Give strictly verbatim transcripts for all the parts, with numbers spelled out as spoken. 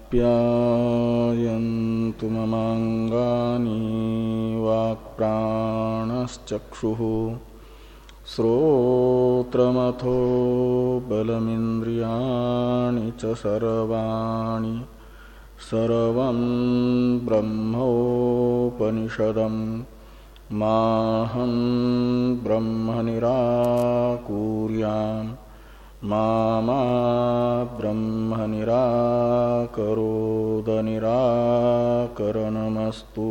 आप्यायन्तु ममाङ्गानि वाक्प्राणश्चक्षुः श्रोत्रमथो बलमिन्द्रियाणि च सर्वाणि सर्वं ब्रह्मोपनिषदं माहं ब्रह्म निराकुर्याम् मा मा ब्रह्म निराकरोद निराकरणमस्तु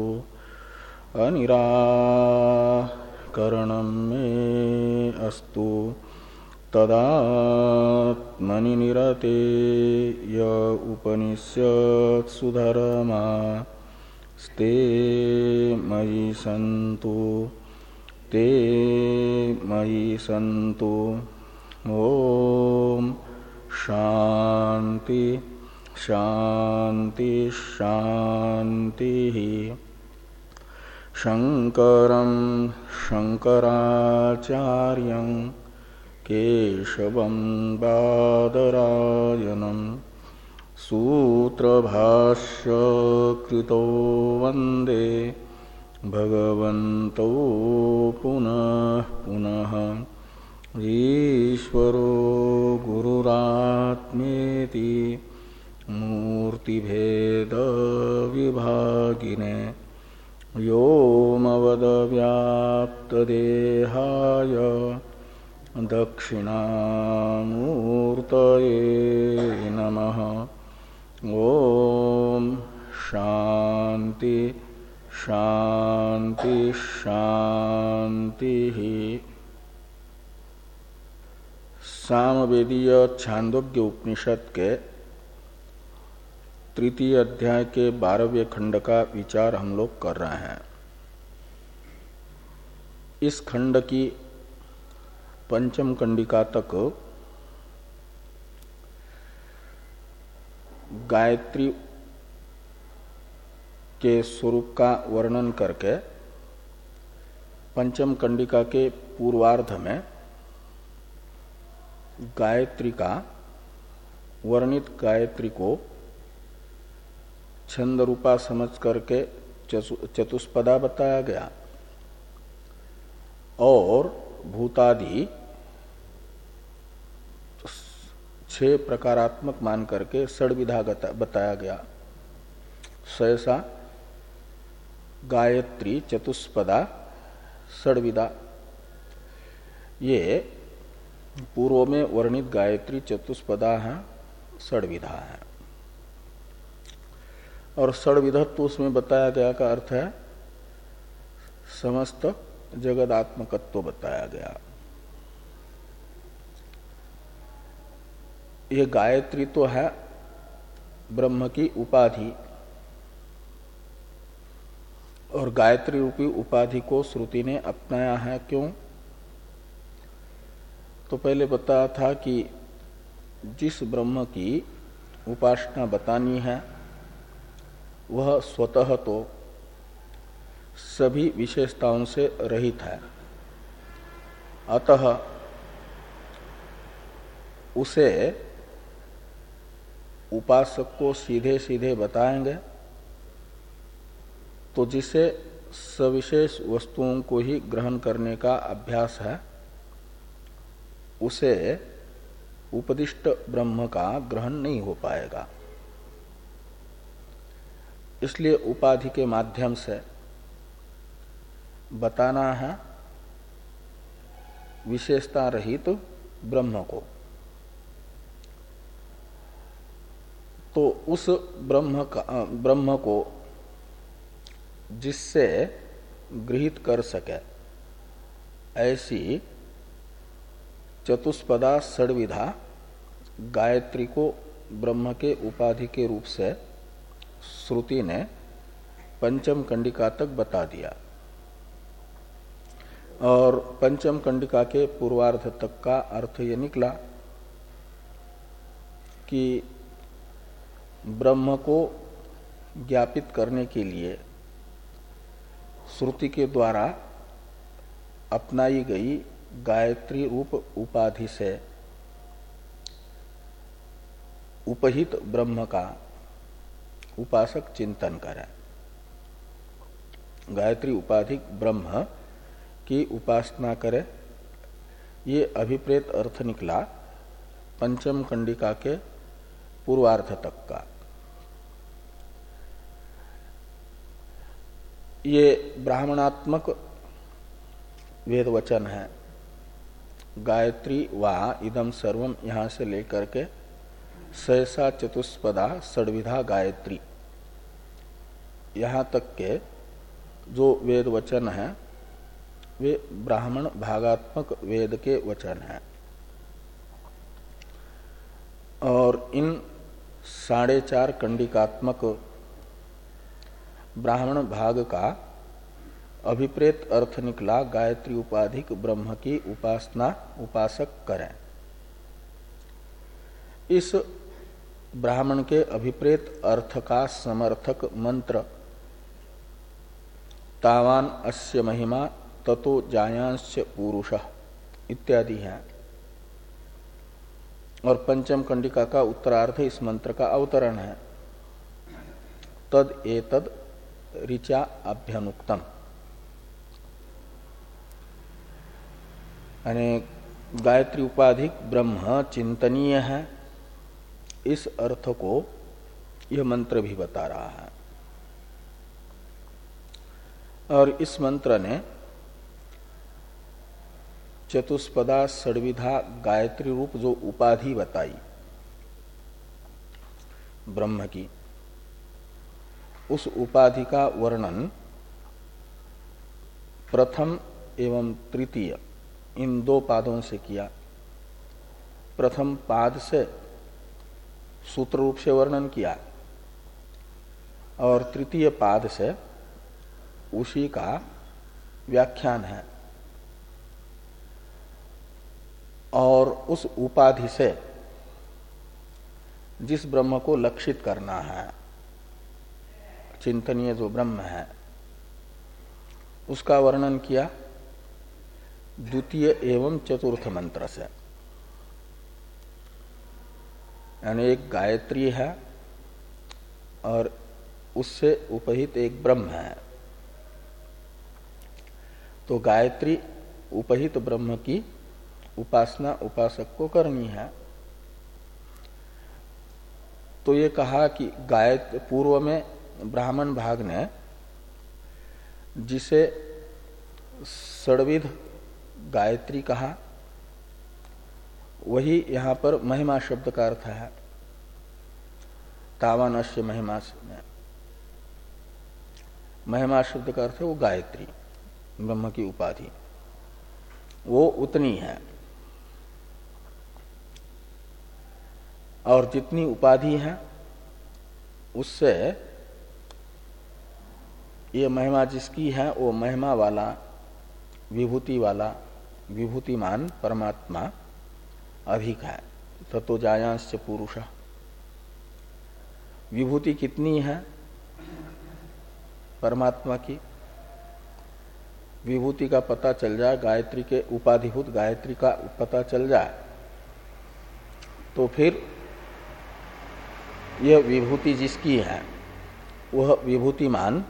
अनिराकरणं मे अस्तु तदात्मनि निरते य उपनिषत्सु धर्मा स्ते मयि सन्तु ते मयि सन्तु। ओम शांति शांति शांति। शंकरं शंकराचार्यं केशवं बादरायणं सूत्रभाष्य कृतो वंदे भगवन्तो पुनः पुनः। ईश्वरो गुरुरात्मेति मूर्तिभेद विभागिने व्योमवद्व्याप्तदेहाय दक्षिणामूर्तये नमः। ओम शांति शांति शांति। सामवेदीय छांदोग्य उपनिषद के तृतीय अध्याय के बारहवें खंड का विचार हम लोग कर रहे हैं। इस खंड की पंचम कंडिका तक गायत्री के स्वरूप का वर्णन करके पंचम कंडिका के पूर्वार्ध में गायत्री का वर्णित गायत्री को छंद रूपा समझ करके चतुष्पदा बताया गया और भूतादि छह प्रकारात्मक मान करके षड्विधा बताया गया। सहसा गायत्री चतुष्पदा षड्विधा ये पूर्व में वर्णित गायत्री चतुष्पदा है, षड्विधा है। और षड्विधत्व उसमें बताया गया का अर्थ है समस्त जगदात्मकत्व बताया गया। ये गायत्री तो है ब्रह्म की उपाधि और गायत्री रूपी उपाधि को श्रुति ने अपनाया है। क्यों? तो पहले बताया था कि जिस ब्रह्म की उपासना बतानी है वह स्वतः तो सभी विशेषताओं से रहित है, अतः उसे उपासक को सीधे सीधे बताएंगे तो जिसे सविशेष वस्तुओं को ही ग्रहण करने का अभ्यास है उसे उपदिष्ट ब्रह्म का ग्रहण नहीं हो पाएगा। इसलिए उपाधि के माध्यम से बताना है विशेषता रहित तो ब्रह्म को। तो उस ब्रह्म का ब्रह्म को जिससे गृहीत कर सके ऐसी चतुष्पदा षड्विधा गायत्री को ब्रह्म के उपाधि के रूप से श्रुति ने पंचम कंडिका तक बता दिया और पंचम कंडिका के पूर्वार्ध तक का अर्थ ये निकला कि ब्रह्म को ज्ञापित करने के लिए श्रुति के द्वारा अपनाई गई गायत्री रूप उपाधि से उपहित ब्रह्म का उपासक चिंतन करे। गायत्री उपाधिक ब्रह्म की उपासना करे, ये अभिप्रेत अर्थ निकला पंचम कंडिका के पूर्वार्ध तक का। ये ब्राह्मणात्मक वेद वचन है। गायत्री वा इदम सर्वम यहां से लेकर के सहसा चतुष्पदा षड्विधा गायत्री यहां तक के जो वेद वचन है वे ब्राह्मण भागात्मक वेद के वचन हैं। और इन साढ़े चार कंडिकात्मक ब्राह्मण भाग का अभिप्रेत अर्थ निकला गायत्री उपाधिक ब्रह्म की उपासना उपासक करें। इस ब्राह्मण के अभिप्रेत अर्थ का समर्थक मंत्र तावान अस्य महिमा ततो जायांश पुरुषः इत्यादि है। और पंचम कंडिका का उत्तरार्ध इस मंत्र का अवतरण है। तद एतद ऋचा अभ्यनुक्तम, यानी गायत्री उपाधिक ब्रह्म चिंतनीय है, इस अर्थ को यह मंत्र भी बता रहा है। और इस मंत्र ने चतुष्पदा षड्विधा गायत्री रूप जो उपाधि बताई ब्रह्म की, उस उपाधि का वर्णन प्रथम एवं तृतीय इन दो पादों से किया। प्रथम पाद से सूत्र रूप से वर्णन किया और तृतीय पाद से उसी का व्याख्यान है। और उस उपाधि से जिस ब्रह्म को लक्षित करना है, चिंतनीय जो ब्रह्म है, उसका वर्णन किया द्वितीय एवं चतुर्थ मंत्र से। यानी एक गायत्री है और उससे उपहित एक ब्रह्म है। तो गायत्री उपहित ब्रह्म की उपासना उपासक को करनी है। तो ये कहा कि गायत्री पूर्व में ब्राह्मण भाग ने जिसे षड्विध गायत्री कहा, वही यहां पर महिमा शब्द का अर्थ है। तावानस्य महिमा में महिमा शब्द का अर्थ है वो गायत्री ब्रह्म की उपाधि, वो उतनी है। और जितनी उपाधि है उससे ये महिमा जिसकी है वो महिमा वाला विभूति वाला विभूतिमान परमात्मा अधिक है। ततो जायांश पुरुष। विभूति कितनी है परमात्मा की, विभूति का पता चल जाए, गायत्री के उपाधिभूत गायत्री का पता चल जाए, तो फिर यह विभूति जिसकी है वह विभूतिमान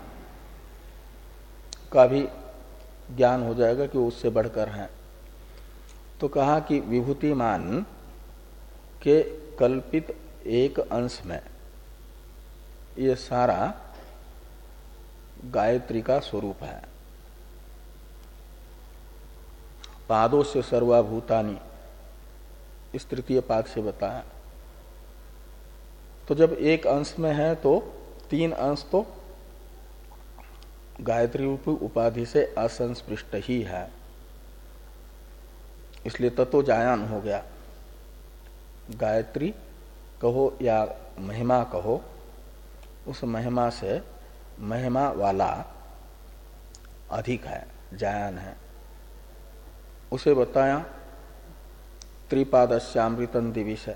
का भी ज्ञान हो जाएगा कि वो उससे बढ़कर है। तो कहा कि विभूतिमान के कल्पित एक अंश में ये सारा गायत्री का स्वरूप है। पादों से सर्वाभूतानि इस तृतीय पाद से बताया। तो जब एक अंश में है तो तीन अंश तो गायत्री रूप उपाधि से असंस्पृष्ट ही है, इसलिए ततो जायान हो गया। गायत्री कहो या महिमा कहो, उस महिमा से महिमा वाला अधिक है, जायान है। उसे बताया त्रिपादस्यामृतं दिविश,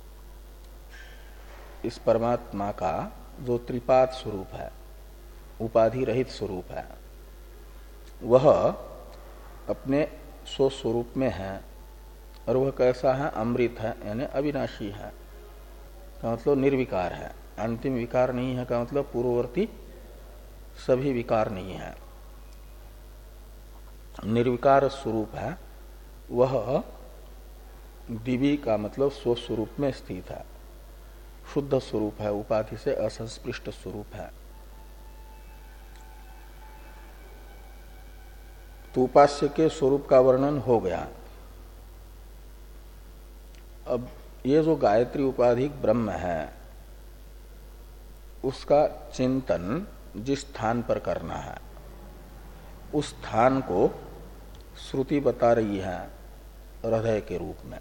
इस परमात्मा का जो त्रिपाद स्वरूप है, उपाधि रहित स्वरूप है, वह अपने स्वस्वरूप में है। और वह कैसा है? अमृत है, यानी अविनाशी है, तो मतलब निर्विकार है। अंतिम विकार नहीं है का मतलब पूर्ववर्ती सभी विकार नहीं है, निर्विकार स्वरूप है, वह दिवी का मतलब स्वस्वरूप में स्थित है, शुद्ध स्वरूप है, उपाधि से असंस्पृष्ट स्वरूप है। तो उपास्य के स्वरूप का वर्णन हो गया। अब ये जो गायत्री उपाधिक ब्रह्म है उसका चिंतन जिस स्थान पर करना है उस स्थान को श्रुति बता रही है हृदय के रूप में।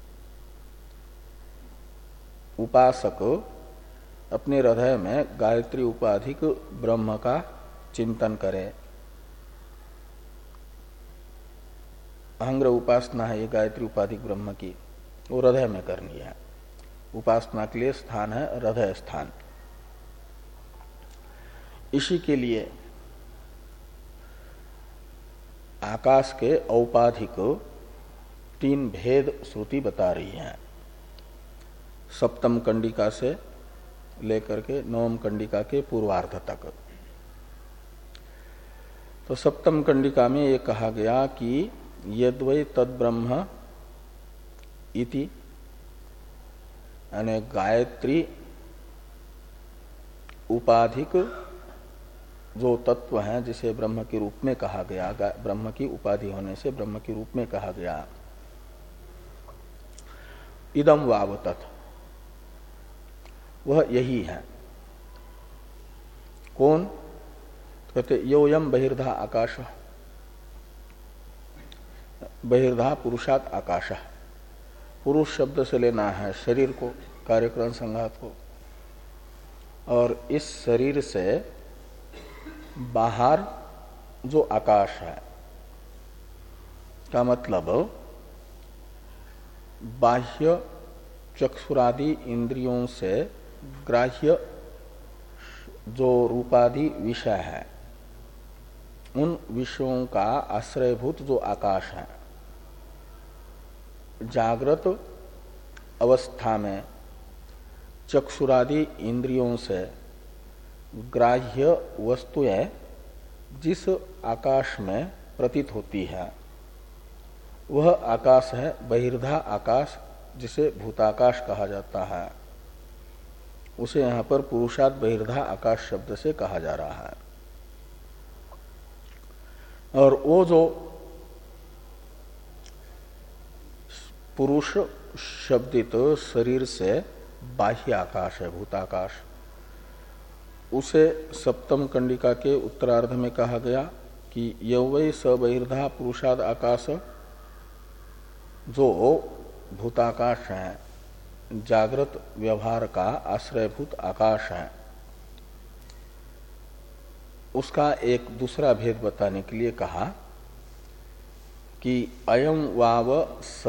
उपासक अपने हृदय में गायत्री उपाधिक ब्रह्म का चिंतन करे। अहंग्र उपासना है ये गायत्री उपाधिक ब्रह्म की, वो हृदय में करनी है। उपासना के लिए स्थान है हृदय स्थान। इसी के लिए आकाश के औपाधिक तीन भेद श्रुति बता रही है, सप्तम कंडिका से लेकर के नवम कंडिका के पूर्वार्ध तक। तो सप्तम कंडिका में ये कहा गया कि यद्वै तद्ब्रह्म इति, यानी गायत्री उपाधिक जो तत्व है जिसे ब्रह्म के रूप में कहा गया, ब्रह्म की उपाधि होने से ब्रह्म के रूप में कहा गया, इदम वावतत्, वह यही है। कौन? कहते योयम बहिर्धा आकाश, बहिर्धा पुरुषात आकाश। पुरुष शब्द से लेना है शरीर को, कार्यक्रम संघात को, और इस शरीर से बाहर जो आकाश है का मतलब बाह्य चक्षुरादि इंद्रियों से ग्राह्य जो रूपादि विषय है उन विषयों का आश्रयभूत जो आकाश है, जागृत अवस्था में चक्षुरादि इंद्रियों से ग्राह्य वस्तुएं जिस आकाश में प्रतीत होती है वह आकाश है बहिर्धा आकाश, जिसे भूताकाश कहा जाता है। उसे यहां पर पुरुषात बहिर्धा आकाश शब्द से कहा जा रहा है। और वो जो पुरुष शब्दित शरीर से बाह्य आकाश है भूताकाश, उसे सप्तम कंडिका के उत्तरार्ध में कहा गया कि यौवै स बहिर्धा पुरुषाद आकाश, जो भूताकाश है, जागृत व्यवहार का आश्रयभूत आकाश है, उसका एक दूसरा भेद बताने के लिए कहा कि अयम वाव स,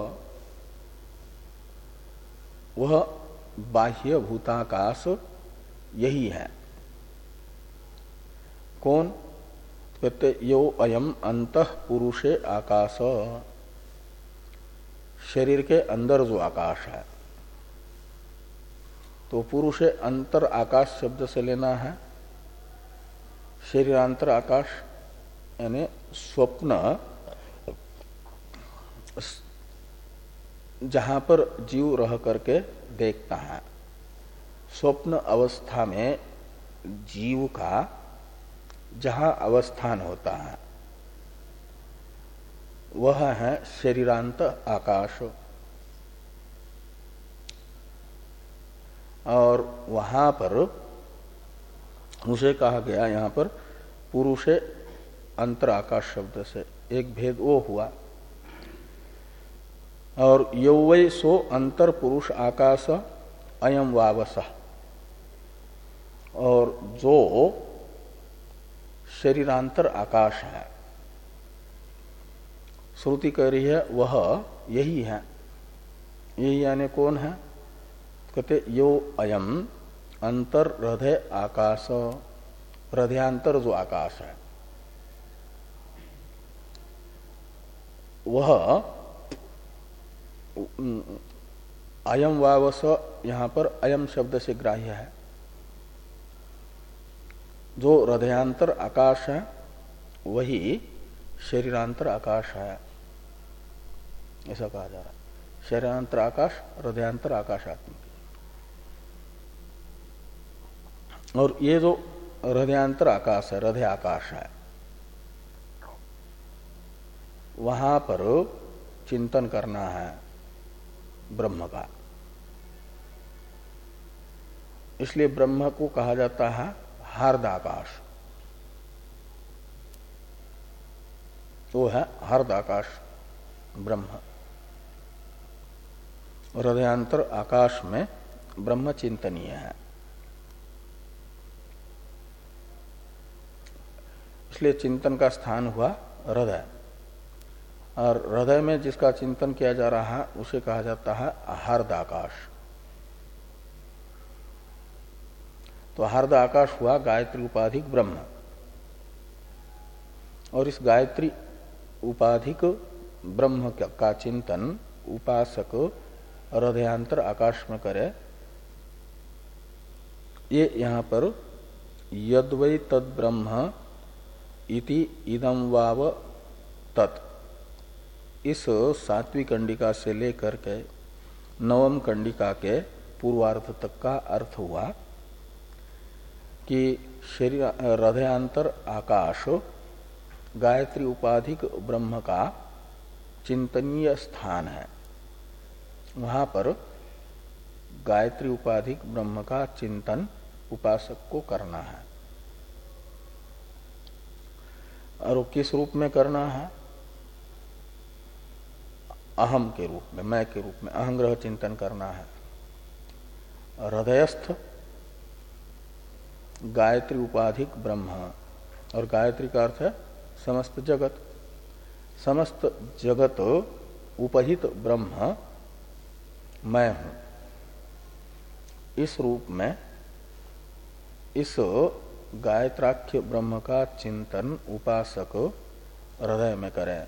वह बाह्य भूताकाश यही है। कौन? कहते यो अयम अंतः पुरुषे आकाश, शरीर के अंदर जो आकाश है। तो पुरुषे अंतर आकाश शब्द से लेना है शरीरांतर आकाश, यानी स्वप्न जहां पर जीव रह करके देखता है, स्वप्न अवस्था में जीव का जहां अवस्थान होता है वह है शरीरांत आकाश। और वहां पर उसे कहा गया यहां पर पुरुषे अंतर आकाश शब्द से, एक भेद वो हुआ। और यौवै सो अंतर पुरुष आकाश अयम वावस, और जो शरीरांतर आकाश है, श्रुति कह रही है वह यही है। यही यानी कौन है? कहते यो अयम अंतर हृदय आकाश, हृदयांतर जो आकाश है वह अयम वावस, यहां पर अयम शब्द से ग्राह्य है। जो हृदयांतर आकाश है वही शरीरांतर आकाश है, ऐसा कहा जा रहा है। शरीरांतर आकाश हृदयांतर आकाशात्मक। और ये जो हृदयांतर आकाश है, हृदय आकाश है, वहां पर चिंतन करना है ब्रह्म का। इसलिए ब्रह्म को कहा जाता है हार्दाकाश। वो है हार्दाकाश ब्रह्म। हृदयांतर आकाश में ब्रह्म चिंतनीय है। इसलिए चिंतन का स्थान हुआ हृदय, और हृदय में जिसका चिंतन किया जा रहा है उसे कहा जाता है हार्दाकाश। तो हार्द आकाश हुआ गायत्री उपाधिक ब्रह्म, और इस गायत्री उपाधिक ब्रह्म का चिंतन उपासक हृदयांतर आकाश में करे। ये यहां पर यद्वै तद ब्रह्म इति इदं वाव तत्, इस सातवीं कंडिका से लेकर के नवम कंडिका के पूर्वार्ध तक का अर्थ हुआ कि शरीर हृदयांतर आकाश गायत्री उपाधिक ब्रह्म का चिंतनीय स्थान है। वहां पर गायत्री उपाधिक ब्रह्म का चिंतन उपासक को करना है। और वो किस रूप में करना है? अहम के रूप में, मैं के रूप में अहंग्रह चिंतन करना है। हृदयस्थ गायत्री उपाधिक ब्रह्म, और गायत्री का अर्थ है समस्त जगत। समस्त जगत उपहित ब्रह्म मैं हूं। इस रूप में इस गायत्राख्य ब्रह्म का चिंतन उपासक हृदय में करें।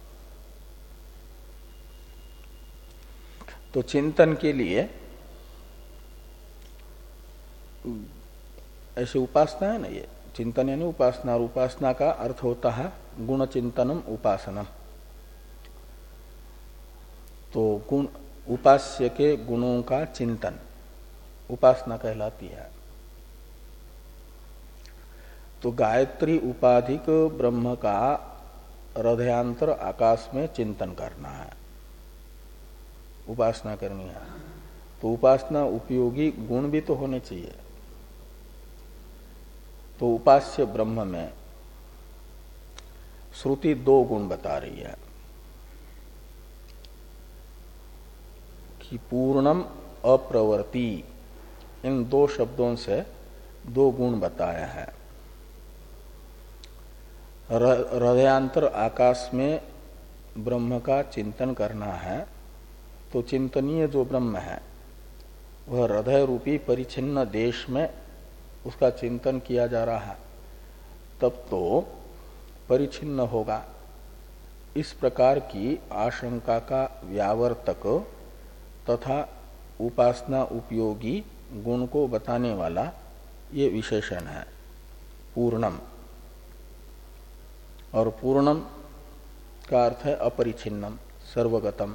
तो चिंतन के लिए ऐसे उपासना है ना, ये चिंतन यानी उपासना, और उपासना का अर्थ होता है गुण चिंतनम उपासनम। तो गुण उपास्य के गुणों का चिंतन उपासना कहलाती है। तो गायत्री उपाधिक ब्रह्म का हृदयांतर आकाश में चिंतन करना है, उपासना करनी है। तो उपासना उपयोगी गुण भी तो होने चाहिए। तो उपास्य ब्रह्म में श्रुति दो गुण बता रही है कि पूर्णम अप्रवर्ती, इन दो शब्दों से दो गुण बताया है। हृदयांतर आकाश में ब्रह्म का चिंतन करना है, तो चिंतनीय जो ब्रह्म है वह हृदय रूपी परिच्छिन्न देश में उसका चिंतन किया जा रहा है, तब तो परिच्छिन्न होगा। इस प्रकार की आशंका का व्यावर्तक तथा उपासना उपयोगी गुण को बताने वाला ये विशेषण है पूर्णम। और पूर्णम का अर्थ है अपरिच्छिन्नम, सर्वगतम,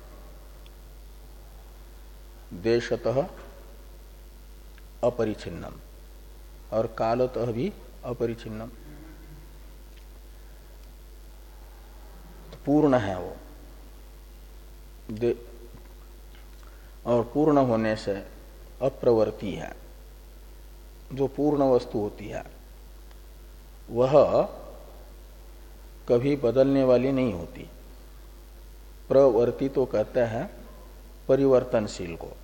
देशतः अपरिच्छिन्नम और कालतः भी अपरिच्छिन्नम। पूर्ण है वो दे, और पूर्ण होने से अप्रवर्ती है। जो पूर्ण वस्तु होती है वह कभी बदलने वाली नहीं होती। प्रवर्ती तो कहते हैं परिवर्तनशील को।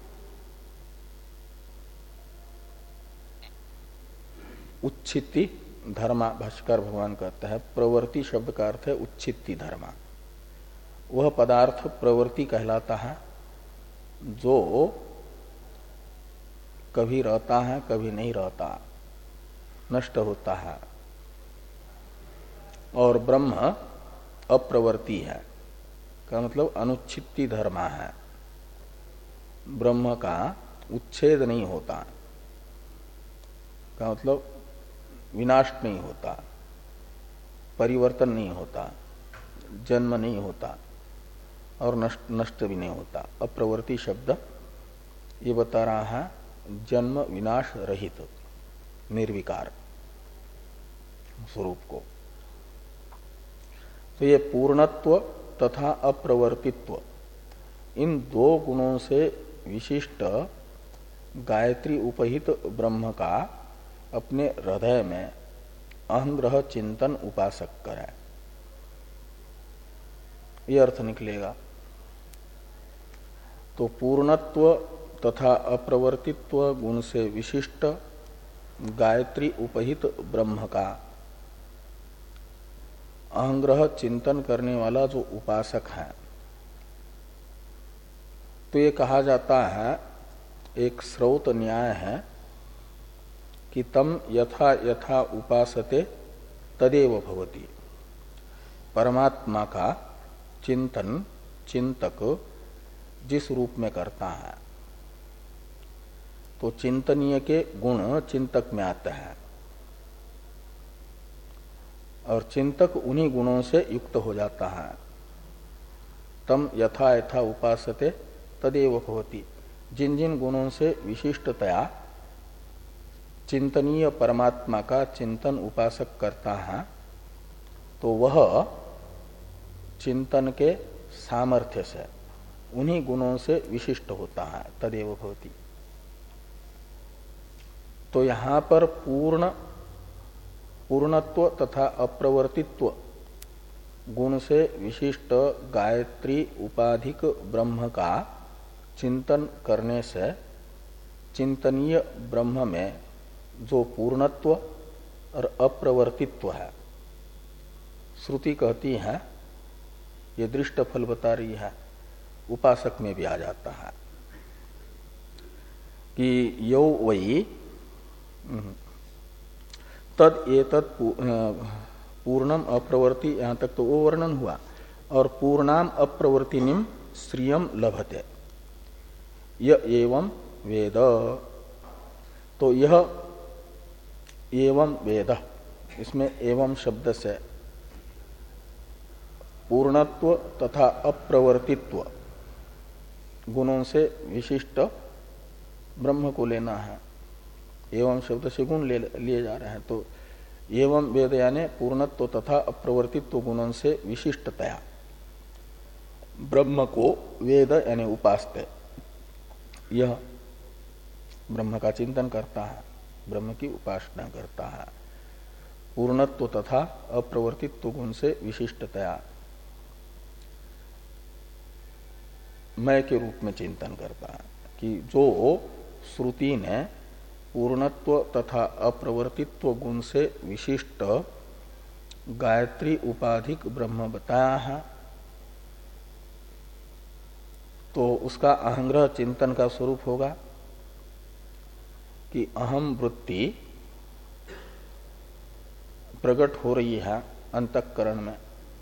उच्छित्ति धर्मा, भाष्कर भगवान कहता है, प्रवृत्ति शब्द का अर्थ है उच्छित्ति धर्मा। वह पदार्थ प्रवृत्ति कहलाता है जो कभी रहता है कभी नहीं रहता, नष्ट होता है। और ब्रह्म अप्रवृत्ति है, का मतलब अनुच्छित्ति धर्मा है। ब्रह्म का उच्छेद नहीं होता, का मतलब विनाश नहीं होता, परिवर्तन नहीं होता, जन्म नहीं होता और नष्ट नष्ट भी नहीं होता। अप्रवर्ति शब्द ये बता रहा है जन्म विनाश रहित निर्विकार स्वरूप को। तो ये पूर्णत्व तथा अप्रवर्तित्व इन दो गुणों से विशिष्ट गायत्री उपहित ब्रह्म का अपने हृदय में अहंग्रह चिंतन उपासक करे, ये अर्थ निकलेगा। तो पूर्णत्व तथा अप्रवर्तित्व गुण से विशिष्ट गायत्री उपहित ब्रह्म का अहंग्रह चिंतन करने वाला जो उपासक है, तो ये कहा जाता है, एक स्रोत न्याय है कि तम यथा यथा उपासते तदेव भवति। परमात्मा का चिंतन चिंतक जिस रूप में करता है, तो चिंतनीय के गुण चिंतक में आते हैं और चिंतक उन्हीं गुणों से युक्त हो जाता है। तम यथा यथा उपासते तदेव भवति। जिन जिन गुणों से विशिष्टतया चिंतनीय परमात्मा का चिंतन उपासक करता है, तो वह चिंतन के सामर्थ्य से उन्हीं गुणों से विशिष्ट होता है, तदेव भवति। तो यहां पर पूर्ण पूर्णत्व तथा अप्रवर्तित्व गुण से विशिष्ट गायत्री उपाधिक ब्रह्म का चिंतन करने से चिंतनीय ब्रह्म में जो पूर्णत्व और अप्रवर्तित्व है, श्रुति कहती है, ये दृष्ट फल बता रही है, उपासक में भी आ जाता है कि यौ वही तद एतत् पूर्णम अप्रवर्ति, यहां तक तो वो वर्णन हुआ, और पूर्णाम अप्रवर्तिनिम श्रियम लभते य एवं वेद। तो यह एवं वेद, इसमें एवं शब्द से पूर्णत्व तथा अप्रवर्तित्व गुणों से विशिष्ट ब्रह्म को लेना है। एवं शब्द से गुण ले लिए जा रहे हैं, तो एवं वेद यानी पूर्णत्व तथा अप्रवर्तित्व गुणों से विशिष्टतया ब्रह्म को वेद यानी उपासते, यह ब्रह्म का चिंतन करता है, ब्रह्म की उपासना करता है, पूर्णत्व तथा अप्रवर्तित्व गुण से विशिष्टतया मैं के रूप में चिंतन करता है कि जो श्रुति ने पूर्णत्व तथा अप्रवर्तित्व गुण से विशिष्ट गायत्री उपाधिक ब्रह्म बताया है, तो उसका अहंग्रह चिंतन का स्वरूप होगा कि अहम वृत्ति प्रकट हो रही है अंतःकरण में,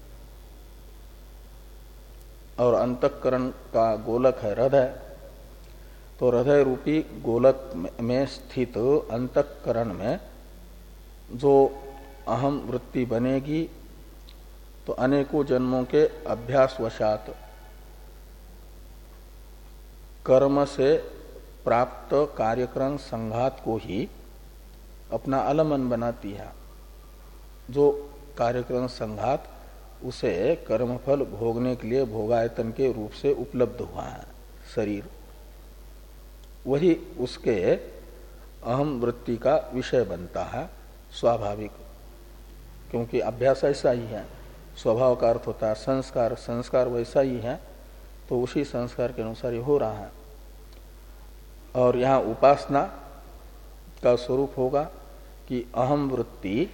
और अंतःकरण का गोलक है हृदय, तो हृदय रूपी गोलक में स्थित अंतःकरण में जो अहम वृत्ति बनेगी, तो अनेकों जन्मों के अभ्यास वशात कर्म से प्राप्त कार्यक्रम संघात को ही अपना आलम्बन बनाती है। जो कार्यक्रम संघात उसे कर्मफल भोगने के लिए भोगायतन के रूप से उपलब्ध हुआ है शरीर, वही उसके अहम वृत्ति का विषय बनता है स्वाभाविक, क्योंकि अभ्यास ऐसा ही है। स्वभाव का अर्थ होता है संस्कार, संस्कार वैसा ही है, तो उसी संस्कार के अनुसार ये हो रहा है। और यहाँ उपासना का स्वरूप होगा कि अहम वृत्ति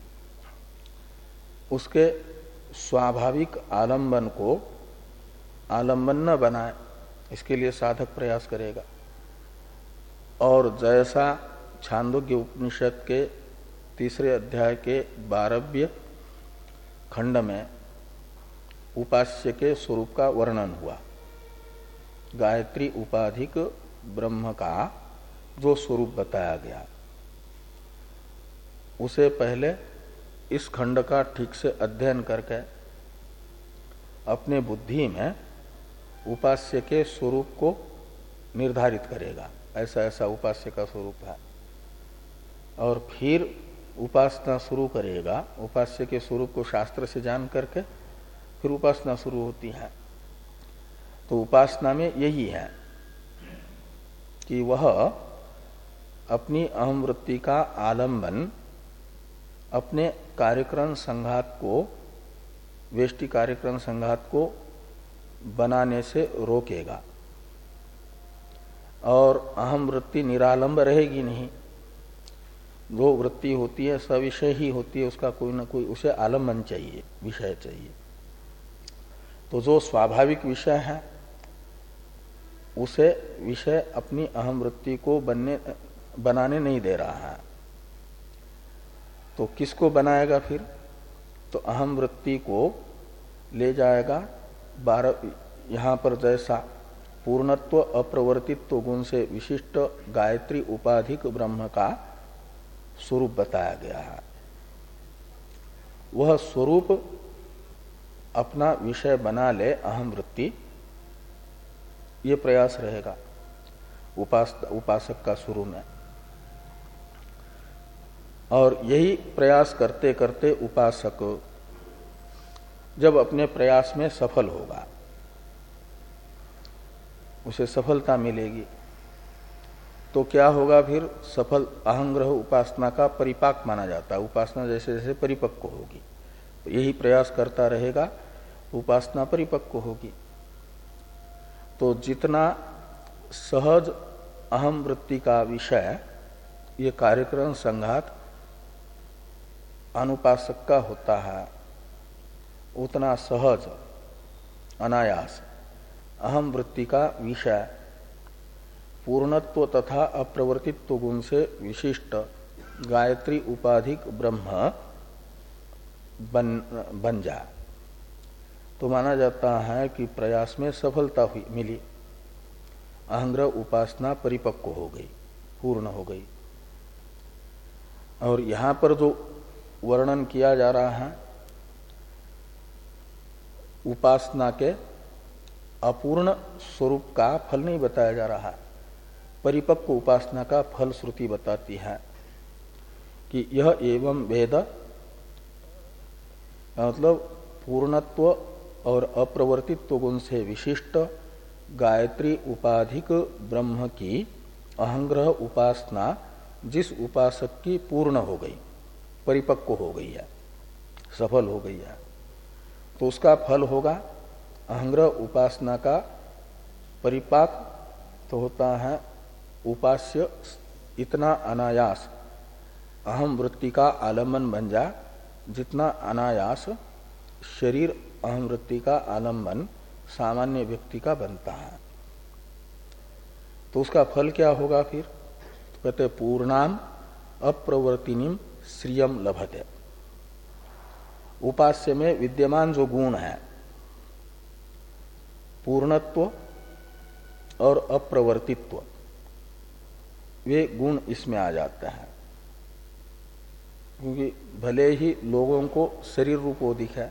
उसके स्वाभाविक आलंबन को आलंबन न बनाए, इसके लिए साधक प्रयास करेगा। और जैसा छांदोग्य उपनिषद के तीसरे अध्याय के बारहवें खंड में उपास्य के स्वरूप का वर्णन हुआ, गायत्री उपाधिक ब्रह्म का जो स्वरूप बताया गया, उसे पहले इस खंड का ठीक से अध्ययन करके अपने बुद्धि में उपास्य के स्वरूप को निर्धारित करेगा, ऐसा ऐसा उपास्य का स्वरूप है, और फिर उपासना शुरू करेगा। उपास्य के स्वरूप को शास्त्र से जान करके फिर उपासना शुरू होती है। तो उपासना में यही है कि वह अपनी अहम वृत्ति का आलंबन अपने कार्यक्रम संघात को, वेष्टि कार्यक्रम संघात को बनाने से रोकेगा, और अहम वृत्ति निरालंब रहेगी नहीं। जो वृत्ति होती है सविषय ही होती है, उसका कोई ना कोई उसे आलंबन चाहिए, विषय चाहिए। तो जो स्वाभाविक विषय है उसे विषय अपनी अहम वृत्ति को बनने बनाने नहीं दे रहा है। तो किसको बनाएगा फिर? तो अहम वृत्ति को ले जाएगा बारह, यहाँ पर जैसा पूर्णत्व अप्रवर्तित्व गुण से विशिष्ट गायत्री उपाधिक ब्रह्म का स्वरूप बताया गया है, वह स्वरूप अपना विषय बना ले अहम वृत्ति, ये प्रयास रहेगा उपास उपासक का शुरू में। और यही प्रयास करते करते उपासक जब अपने प्रयास में सफल होगा, उसे सफलता मिलेगी, तो क्या होगा फिर? सफल अहंग्रह उपासना का परिपाक माना जाता है। उपासना जैसे जैसे परिपक्व होगी, तो यही प्रयास करता रहेगा, उपासना परिपक्व होगी। तो जितना सहज अहम वृत्ति का विषय ये कार्यक्रम संघात अनुपासक का होता है, उतना सहज अनायास अहम वृत्ति का विषय पूर्णत्व तथा अप्रवर्तित्व गुण से विशिष्ट गायत्री उपाधिक ब्रह्म बन बन जाए, तो माना जाता है कि प्रयास में सफलता हुई मिली, अहंग्रह उपासना परिपक्व हो गई, पूर्ण हो गई। और यहां पर जो वर्णन किया जा रहा है उपासना के अपूर्ण स्वरूप का फल नहीं बताया जा रहा है, परिपक्व उपासना का फल श्रुति बताती है कि यह एवं वेद, मतलब पूर्णत्व और अप्रवर्तित्व गुण से विशिष्ट गायत्री उपाधिक ब्रह्म की अहंग्रह उपासना जिस उपासक की पूर्ण हो गई, परिपक्व हो गई है, सफल हो गई है, तो उसका फल होगा अहंग्रह उपासना का परिपाक। तो होता है उपास्य इतना अनायास अहम वृत्ति का आलम्बन बन जा, जितना अनायास शरीर अहम वृत्ति का आलम्बन सामान्य व्यक्ति का बनता है। तो उसका फल क्या होगा फिर? तो कहते पूर्णाम अप्रवर्तिनीम श्रियम लभते। उपास्य में विद्यमान जो गुण है पूर्णत्व और अप्रवर्तित्व, वे गुण इसमें आ जाते हैं, क्योंकि भले ही लोगों को शरीर रूप वो दिखे,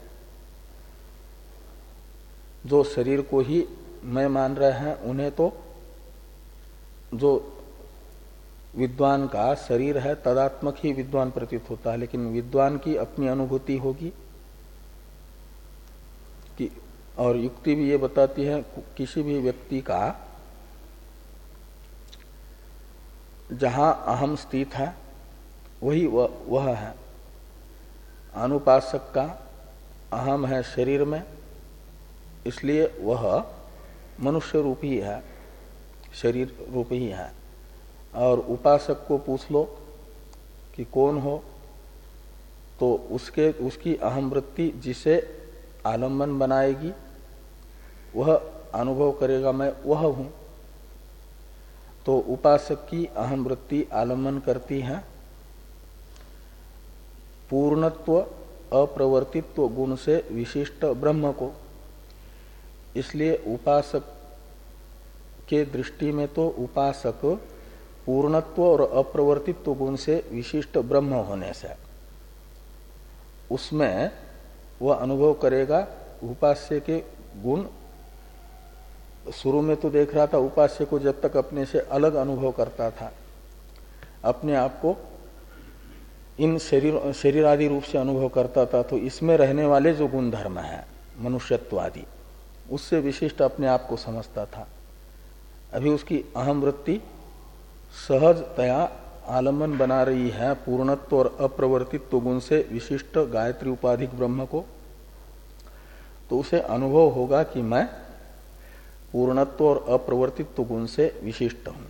जो शरीर को ही मैं मान रहे हैं उन्हें तो जो विद्वान का शरीर है तदात्मक ही विद्वान प्रतीत होता है, लेकिन विद्वान की अपनी अनुभूति होगी कि, और युक्ति भी ये बताती है किसी भी व्यक्ति का जहां अहम स्थित है वही वह, वह है। अनुपासक का अहम है शरीर में, इसलिए वह मनुष्य रूप ही है, शरीर रूप ही है। और उपासक को पूछ लो कि कौन हो, तो उसके उसकी अहम वृत्ति जिसे आलम्बन बनाएगी वह अनुभव करेगा मैं वह हूं। तो उपासक की अहम वृत्ति आलम्बन करती है पूर्णत्व अप्रवर्तित्व गुण से विशिष्ट ब्रह्म को। इसलिए उपासक के दृष्टि में तो उपासक पूर्णत्व और अप्रवर्तित्व गुण से विशिष्ट ब्रह्म होने से उसमें वह अनुभव करेगा उपास्य के गुण। शुरू में तो देख रहा था उपास्य को जब तक अपने से अलग अनुभव करता था, अपने आप को इन शरीर शरीर आदि रूप से अनुभव करता था, तो इसमें रहने वाले जो गुण धर्म है मनुष्यत्व आदि उससे विशिष्ट अपने आप को समझता था। अभी उसकी अहम वृत्ति सहजतया आलम्बन बना रही है पूर्णत्व और अप्रवर्तित्व गुण से विशिष्ट गायत्री उपाधिक ब्रह्म को, तो उसे अनुभव होगा कि मैं पूर्णत्व और अप्रवर्तित्व गुण से विशिष्ट हूं।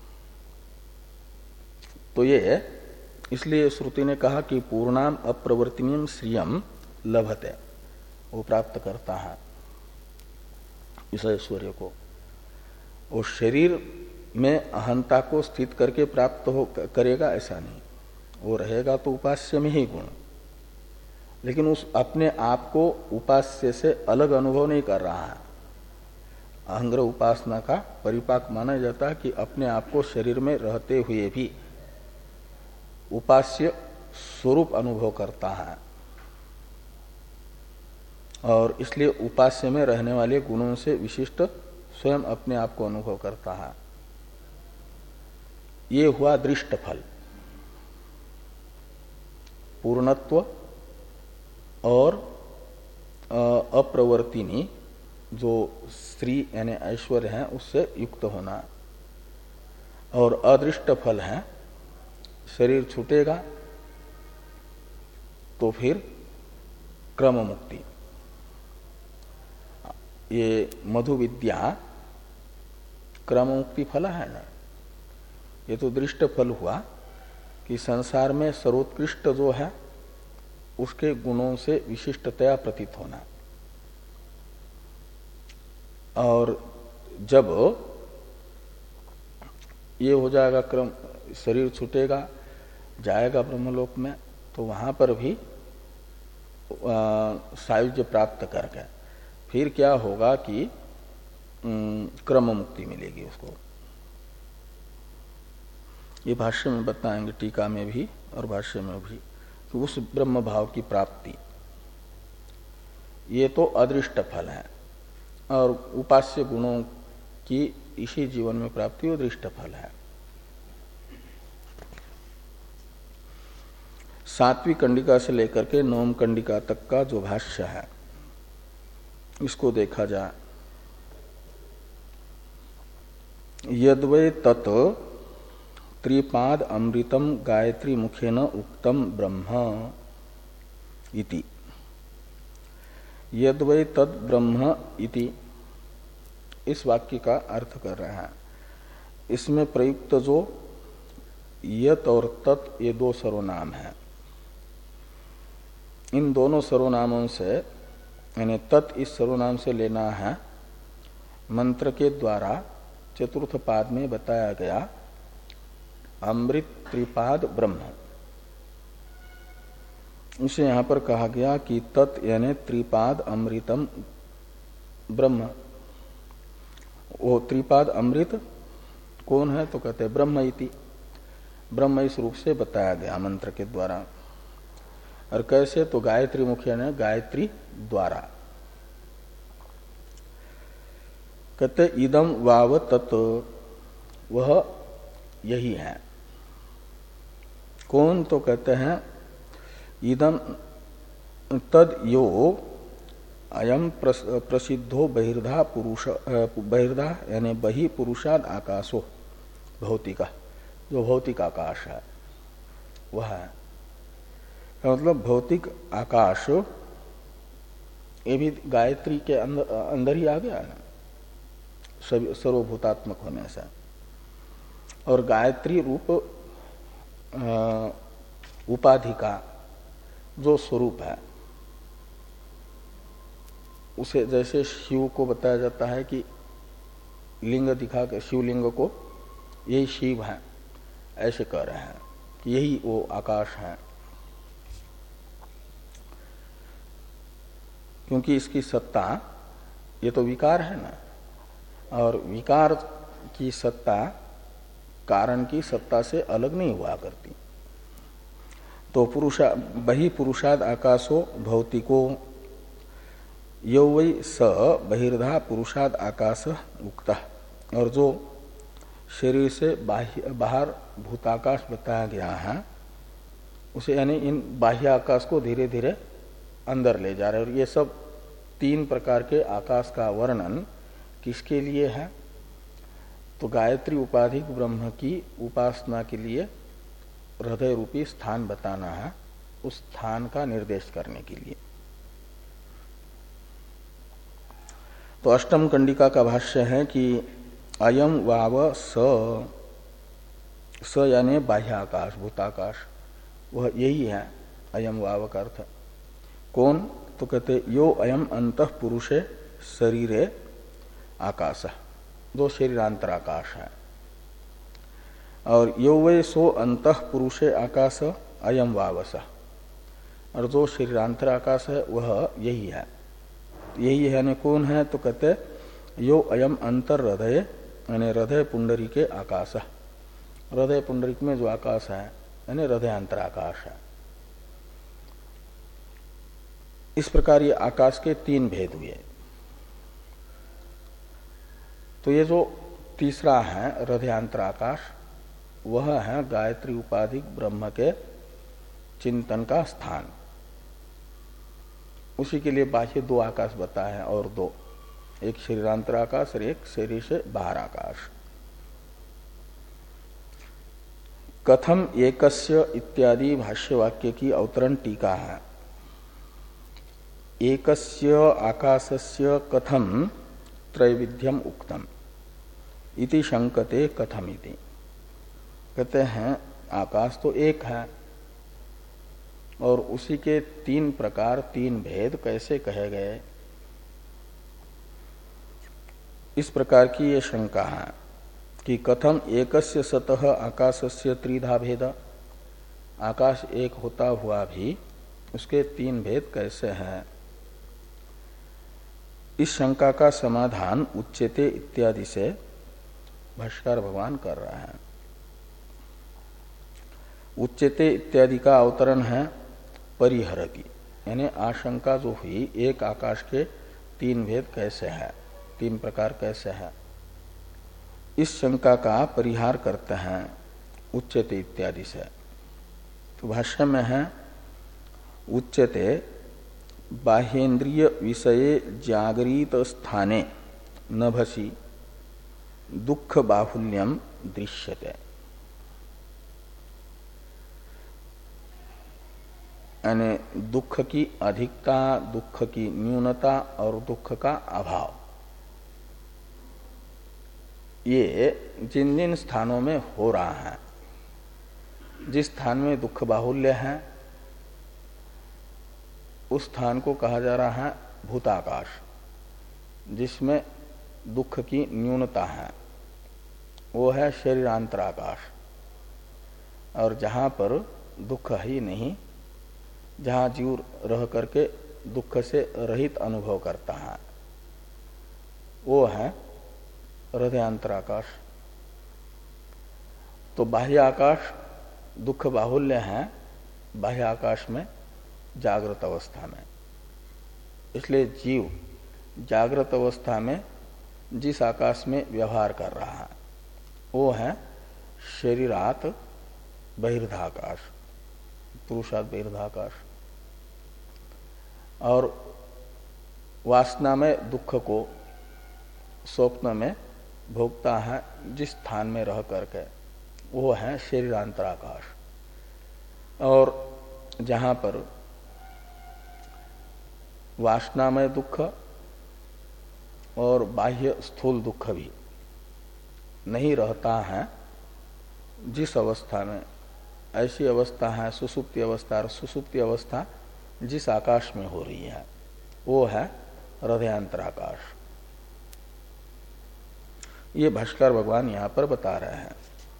तो ये इसलिए श्रुति ने कहा कि पूर्णाम अप्रवर्तिनीम श्रियम लभते, वो प्राप्त करता है इस ऐश्वर्य को। वो शरीर में अहंता को स्थित करके प्राप्त हो करेगा ऐसा नहीं, वो रहेगा तो उपास्य में ही गुण, लेकिन उस अपने आप को उपास्य से अलग अनुभव नहीं कर रहा है। अहंग्रह उपासना का परिपाक माना जाता है कि अपने आप को शरीर में रहते हुए भी उपास्य स्वरूप अनुभव करता है, और इसलिए उपास्य में रहने वाले गुणों से विशिष्ट स्वयं अपने आप को अनुभव करता है। ये हुआ दृष्ट फल। पूर्णत्व और अप्रवर्तिनी जो स्त्री यानी ऐश्वर्य है उससे युक्त होना, और अदृष्ट फल है शरीर छूटेगा तो फिर क्रम मुक्ति। ये मधु विद्या क्रम मुक्ति फल है ना। ये तो दृष्ट फल हुआ कि संसार में सर्वोत्कृष्ट जो है उसके गुणों से विशिष्टतया प्रतीत होना, और जब ये हो जाएगा क्रम, शरीर छूटेगा जाएगा ब्रह्मलोक में, तो वहां पर भी सायुज्य प्राप्त करके फिर क्या होगा कि क्रम मुक्ति मिलेगी उसको। ये भाष्य में बताएंगे, टीका में भी और भाष्य में भी, कि उस ब्रह्म भाव की प्राप्ति ये तो अदृष्ट फल है, और उपास्य गुणों की इसी जीवन में प्राप्ति वो दृष्ट फल है। सातवीं कंडिका से लेकर के नवम कंडिका तक का जो भाष्य है इसको देखा जाए। यद्वै तत् त्रिपाद अमृतम गायत्री मुखेन उक्तम ब्रह्म इति। यद्वै तत् ब्रह्म इति इस वाक्य का अर्थ कर रहे हैं। इसमें प्रयुक्त जो यत और तत् ये दो सर्वनाम हैं, इन दोनों सर्वनामों से यानी तत् इस सर्वनाम से लेना है मंत्र के द्वारा चतुर्थ पाद में बताया गया अमृत त्रिपाद ब्रह्म। उसे यहां पर कहा गया कि तत् यानी त्रिपाद अमृतम ब्रह्म। वो त्रिपाद अमृत कौन है तो कहते हैं ब्रह्म इति। ब्रह्म इस रूप से बताया गया मंत्र के द्वारा। और कैसे तो गायत्री मुख्य ने गायत्री द्वारा। कहते इदम वाव तत्, वह यही है। कौन तो कहते हैं इदम तद यो अयम प्रसिद्धो बहिर्धा पुरुष बहिर्धा यानी बहि पुरुषाद आकाशो भौतिका, जो भौतिक आकाश है वह है। मतलब भौतिक आकाश ये भी गायत्री के अंदर, अंदर ही आ गया है सर्वभूतात्मक होने से। और गायत्री रूप उपाधि का जो स्वरूप है उसे जैसे शिव को बताया जाता है कि लिंग दिखा के शिवलिंग को यही शिव है, ऐसे कह रहे हैं कि यही वो आकाश है। क्योंकि इसकी सत्ता ये तो विकार है ना, और विकार की सत्ता कारण की सत्ता से अलग नहीं हुआ करती। तो पुरुषा बहि पुरुषाद आकाशो भौतिको यो वै स बहिर्धा पुरुषाद आकाश उक्ता। और जो शरीर से बाह्य बाहर भूताकाश बताया गया है उसे यानी इन बाह्य आकाश को धीरे धीरे अंदर ले जा रहे हैं। और ये सब तीन प्रकार के आकाश का वर्णन किसके लिए है? तो गायत्री उपाधिक ब्रह्म की उपासना के लिए हृदय रूपी स्थान बताना है, उस स्थान का निर्देश करने के लिए। तो अष्टम कंडिका का भाष्य है कि अयम वाव स, स यानी बाह्य आकाश भूताकाश, वह यही है अयम वाव का अर्थ। कौन? तो कहते यो अयम अंतः पुरुषे शरीरे आकाश, दो शरीरांतर आकाश है। और यो वै सो अंतः पुरुषे आकाश अयम वावस, और जो शरीरांतर आकाश है वह यही है। यही है ने कौन है? तो कहते यो अयम अंतर हृदय यानी हृदय पुंडरी के आकाश, हृदय पुंडरिक में जो आकाश है यानी हृदयांतर आकाश है। इस प्रकार ये आकाश के तीन भेद हुए। तो ये जो तीसरा है हृदयांतर आकाश, वह है गायत्री उपाधिक ब्रह्म के चिंतन का स्थान। उसी के लिए बाह्य दो आकाश बताए हैं, और दो, एक शरीरांतर आकाश और एक शरीर से बाहर आकाश। कथम एकस्य इत्यादि भाष्य वाक्य की अवतरण टीका है। एकस्य आकाशस्य कथम त्रैविध्यम उक्तम इति शंकते कथमिति। कहते हैं आकाश तो एक है और उसी के तीन प्रकार तीन भेद कैसे कहे गए, इस प्रकार की ये शंका है कि कथम एकस्य सतः आकाशस्य त्रिधा भेद, आकाश एक होता हुआ भी उसके तीन भेद कैसे हैं। इस शंका का समाधान उच्चते इत्यादि से भाष्यकार भगवान कर रहे हैं। उच्चते इत्यादि का अवतरण है परिहर की, यानी आशंका जो हुई एक आकाश के तीन भेद कैसे है, तीन प्रकार कैसे है, इस शंका का परिहार करते हैं उच्चते इत्यादि से। तो भाष्य में है उच्चते बाह्येन्द्रिय विषये जागृत स्थाने नभसी दुख बाहुल्यम दृश्यते। यानी दुख की अधिकता, दुख की न्यूनता और दुख का अभाव, ये जिन जिन स्थानों में हो रहा है, जिस स्थान में दुख बाहुल्य है उस स्थान को कहा जा रहा है भूताकाश, जिसमें दुख की न्यूनता है वो है शरीरांतर आकाश, और जहां पर दुख ही नहीं, जहां जीव रह करके दुख से रहित अनुभव करता है, वो है हृदयांतर आकाश। तो बाह्य आकाश दुख बाहुल्य है बाह्य आकाश में जागृत अवस्था में, इसलिए जीव जागृत अवस्था में जिस आकाश में व्यवहार कर रहा है वो है शरीरात बहिर्धाकाश, पुरुषात बहिर्धाकाश। और वासना में दुख को स्वप्न में भोगता है जिस स्थान में रह करके, वो है शरीरांतर आकाश। और जहां पर वासना में दुख और बाह्य स्थूल दुख भी नहीं रहता है, जिस अवस्था में, ऐसी अवस्था है सुसुप्ति अवस्था, और सुसुप्ति अवस्था जिस आकाश में हो रही है वो है हृदयांतर आकाश। ये भाष्कर भगवान यहां पर बता रहे हैं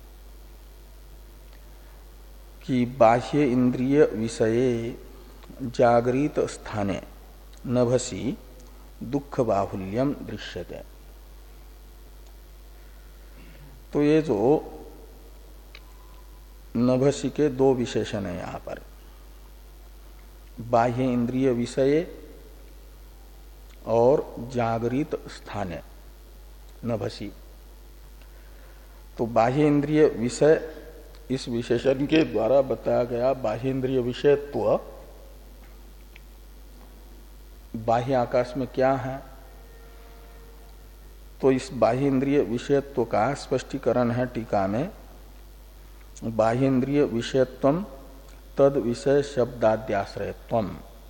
कि बाह्य इंद्रिय विषये जागृत स्थाने नभसी दुख बाहुल्यम दृश्यते। तो ये जो नभसी के दो विशेषण है यहां पर, बाह्य इंद्रिय विषय और जागृत स्थाने नभसी। तो बाह्य इंद्रिय विषय इस विशेषण के द्वारा बताया गया बाह्य इंद्रिय विषयत्व बाह्य आकाश में क्या है, तो इस बाह्य इंद्रिय विषयत्व का स्पष्टीकरण है टीका में, बाह्य इंद्रिय विषयत्वम तद विषय शब्दाद्याश्रयत्वम।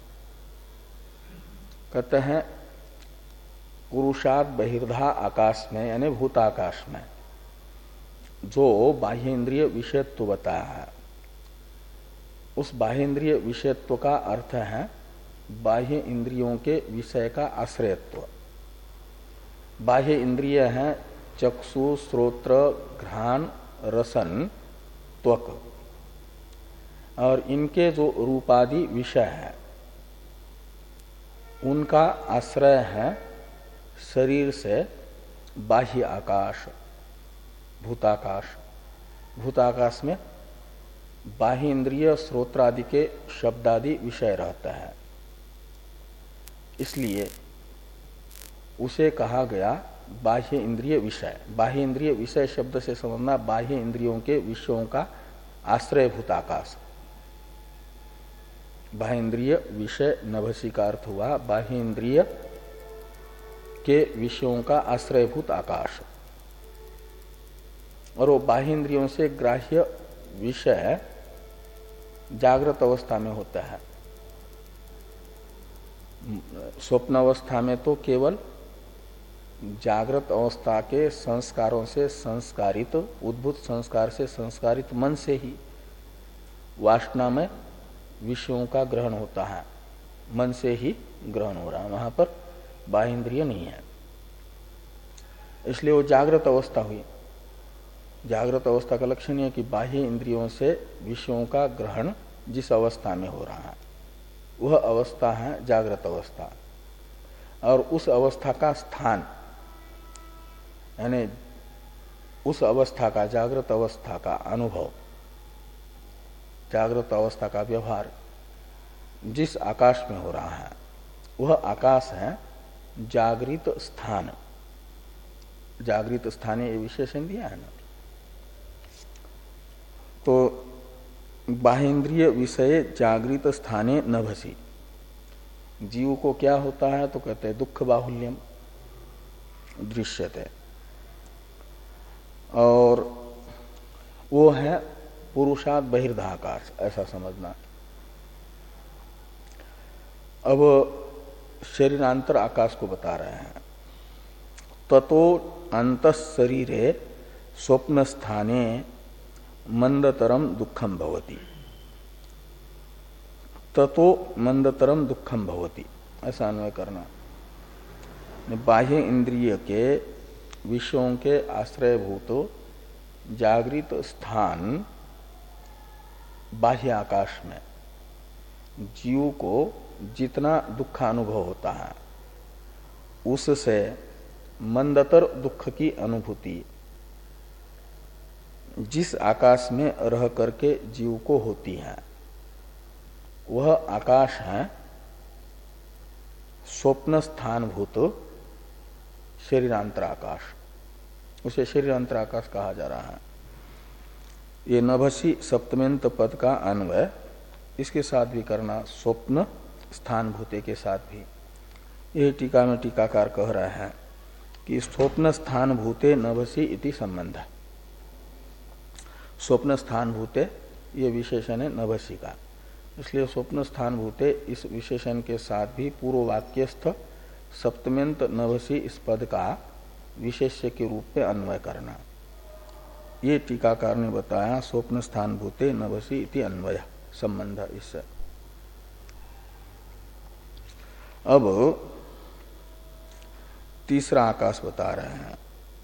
कहते हैं पुरुषार्थ बहिर्धा आकाश में यानी भूताकाश में जो बाह्य इंद्रिय विषयत्व बताया है, उस बाह्य इंद्रिय विषयत्व का अर्थ है बाह्य इंद्रियों के विषय का आश्रयत्व। बाह्य इंद्रिय हैं चक्षु, श्रोत्र, घ्राण, रसन, त्वक, और इनके जो रूपादि विषय है उनका आश्रय है शरीर से बाह्य आकाश, भूताकाश। भूताकाश में बाह्य इंद्रिय श्रोत्रादि के शब्दादि विषय रहता है, इसलिए उसे कहा गया बाह्य इंद्रिय विषय। बाह्य इंद्रिय विषय शब्द से समझना बाह्य इंद्रियों के विषयों का आश्रय भूताकाश। बाह्य इंद्रिय विषय नभसी का अर्थ हुआ बाह्य इंद्रिय के विषयों का आश्रयभूत आकाश। और वो बाह्य इंद्रियों से ग्राह्य विषय जागृत अवस्था में होता है। स्वप्न अवस्था में तो केवल जागृत अवस्था के संस्कारों से संस्कारित, उद्भूत संस्कार से संस्कारित मन से ही वासना में विषयों का ग्रहण होता है, मन से ही ग्रहण हो रहा है, वहां पर बाह्य इंद्रिय नहीं है। इसलिए वो जागृत अवस्था हुई। जागृत अवस्था का लक्षण है कि बाह्य इंद्रियों से विषयों का ग्रहण जिस अवस्था में हो रहा है वह अवस्था है जागृत अवस्था। और उस अवस्था का स्थान यानी उस अवस्था का, जागृत अवस्था का अनुभव, जागृत अवस्था का व्यवहार जिस आकाश में हो रहा है वह आकाश है जागृत स्थान। जागृत स्थान ये विशेषण दिया है ना। तो बाहेन्द्रिय विषय जागृत स्थाने नभसी। जीव को क्या होता है तो कहते हैं दुख बाहुल्यम दृश्यते, और वो है पुरुषार्थ बहिर्धाकाश, ऐसा समझना। अब शरीरांतर आकाश को बता रहे हैं। ततो अंतःशरीरे स्वप्न स्थाने मंदतरम दुखम भवति। ततो मंदतरम दुखम भवति, ऐसा अन्वय करना। बाह्य इंद्रिय के विषयों के आश्रयभूत जागृत स्थान बाह्य आकाश में जीव को जितना दुख अनुभव होता है उससे मंदतर दुख की अनुभूति जिस आकाश में रह करके जीव को होती है वह आकाश है स्वप्न स्थानभूत शरीरांतर आकाश। उसे शरीरांतर आकाश कहा जा रहा है। ये नभसी सप्तमेंत पद का अन्वय इसके साथ भी करना, स्वप्न स्थानभूते के साथ भी। यह टीका में टीकाकार कह रहा है कि स्वप्न स्थानभूते नभसी इति संबंध। स्वप्न स्थानभूते ये विशेषण है नभसी का, इसलिए स्वप्न स्थानभूते इस विशेषण के साथ भी पूर्व वाक्यस्थ सप्तमेंत नभसी इस पद का विशेष्य के रूप में अन्वय करना। ये टीकाकार ने बताया स्वप्न स्थानभूते नभसी इति अन्वय संबंध इससे। अब तीसरा आकाश बता रहे हैं।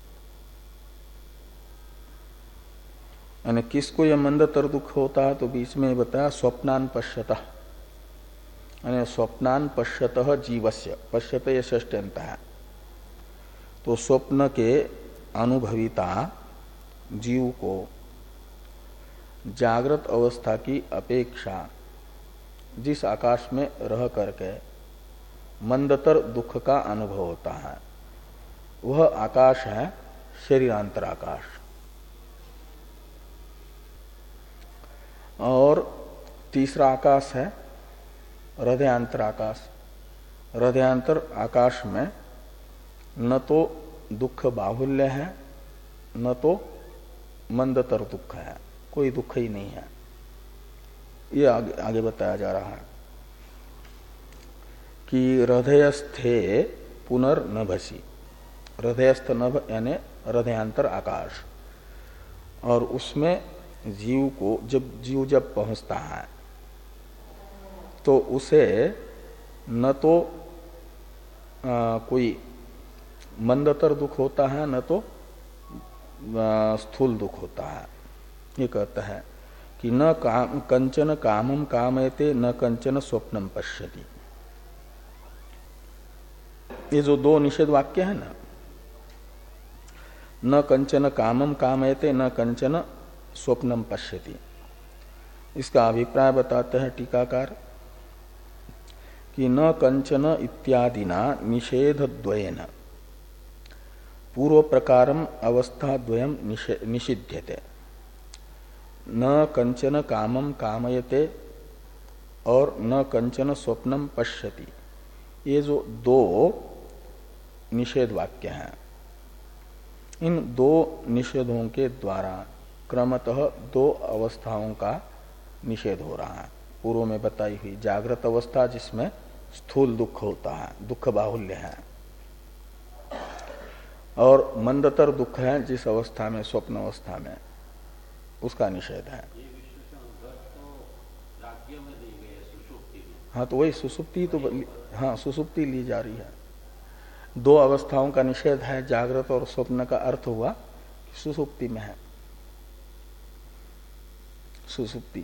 यानी किसको यह मंदतर दुख होता है तो बीच में बताया स्वप्नान पश्यतः, यानी स्वप्नान पश्यतः जीवस्य। पश्यत ये षष्ठ्यंत है। तो स्वप्न के अनुभविता जीव को जागृत अवस्था की अपेक्षा जिस आकाश में रह करके मंदतर दुख का अनुभव होता है वह आकाश है शरीरांतर आकाश। और तीसरा आकाश है हृदयांतर आकाश। हृदयांतर आकाश में न तो दुख बाहुल्य है न तो मंदतर दुख है, कोई दुख ही नहीं है। ये आगे, आगे बताया जा रहा है कि हृदयस्थे पुनर्नभसी, हृदयस्थ नभ यानी हृदयांतर आकाश, और उसमें जीव को जब जीव जब पहुंचता है तो उसे न तो आ, कोई मंदतर दुख होता है न तो आ, स्थूल दुख होता है। ये कहता है कि न काम कंचन कामम कामयते न कंचन स्वप्नम पश्यति। ये जो दो निषेध वाक्य है ना, न कंचन कामम कामयते न कंचन स्वप्नम पश्यति, इसका अभिप्राय बताते हैं टीकाकार कि न कंचन इत्यादिना निषेध द्वयेन पूर्व प्रकारम अवस्था द्वयम निषिध्यते। न कंचन कामम कामयते और न कंचन स्वप्नम पश्यति, ये जो दो निषेध वाक्य हैं, इन दो निषेधों के द्वारा क्रमतः दो अवस्थाओं का निषेध हो रहा है। पूर्व में बताई हुई जागृत अवस्था जिसमें स्थूल दुख होता है, दुख बाहुल्य है, और मंदतर दुख है जिस अवस्था में स्वप्न अवस्था में, उसका निषेध है। हाँ तो वही सुसुप्ति तो, हाँ सुसुप्ति ली जा रही है। दो अवस्थाओं का निषेध है, जागृत और स्वप्न का अर्थ हुआ कि सुसुप्ति में है, सुसुप्ति।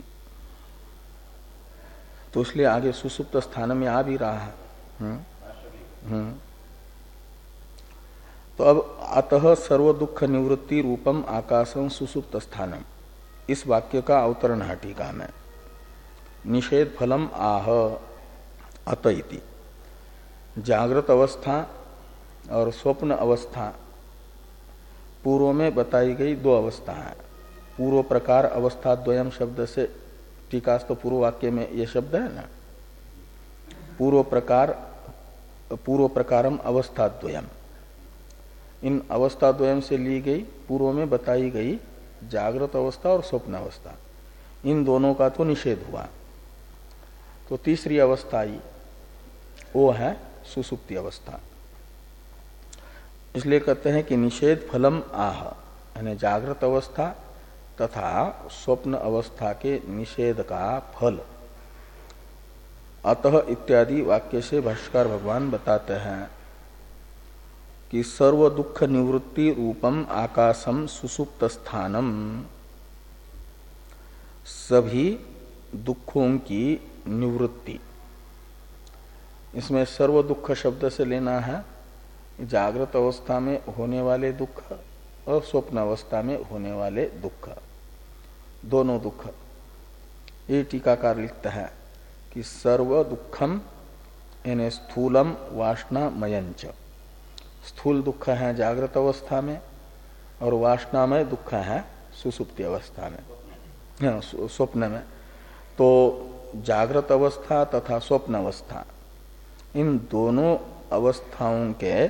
तो इसलिए आगे सुसुप्त स्थान में आ भी रहा है। हुँ? हुँ? तो अब अतः सर्व दुख निवृत्ति रूपम आकाशम सुसुप्त स्थानम, इस वाक्य का अवतरण है टीका में। निषेध फलम आह अत इति, जागृत अवस्था और स्वप्न अवस्था पूर्व में बताई गई दो अवस्था है। पूर्व प्रकार अवस्था द्वयम शब्द से टीकास्थ पूर्व वाक्य में ये शब्द है ना, पूर्व प्रकार पूर्व प्रकारम अवस्था द्वयम, इन अवस्था द्वयम से ली गई पूर्व में बताई गई जागृत अवस्था और स्वप्न अवस्था, इन दोनों का तो निषेध हुआ। तो तीसरी अवस्था आई, वो है सुसुप्ति अवस्था। इसलिए कहते हैं कि निषेध फलम आह, यानी जागृत अवस्था तथा स्वप्न अवस्था के निषेध का फल अतः इत्यादि वाक्य से भाष्यकार भगवान बताते हैं कि सर्व दुख निवृत्ति रूपम आकाशम सुसुप्त स्थानम, सभी दुखों की निवृत्ति। इसमें सर्व दुख शब्द से लेना है जागृत अवस्था में होने वाले दुख और स्वप्न अवस्था में होने वाले दुख, दोनों दुख। ये टीकाकार लिखता है कि सर्व दुखम यानी स्थूलम वासनामयंच, स्थूल दुख है जागृत अवस्था में और वासनामय दुख है सुसुप्ति अवस्था में, स्वप्न में। तो जागृत अवस्था तथा स्वप्न अवस्था, इन दोनों अवस्थाओं के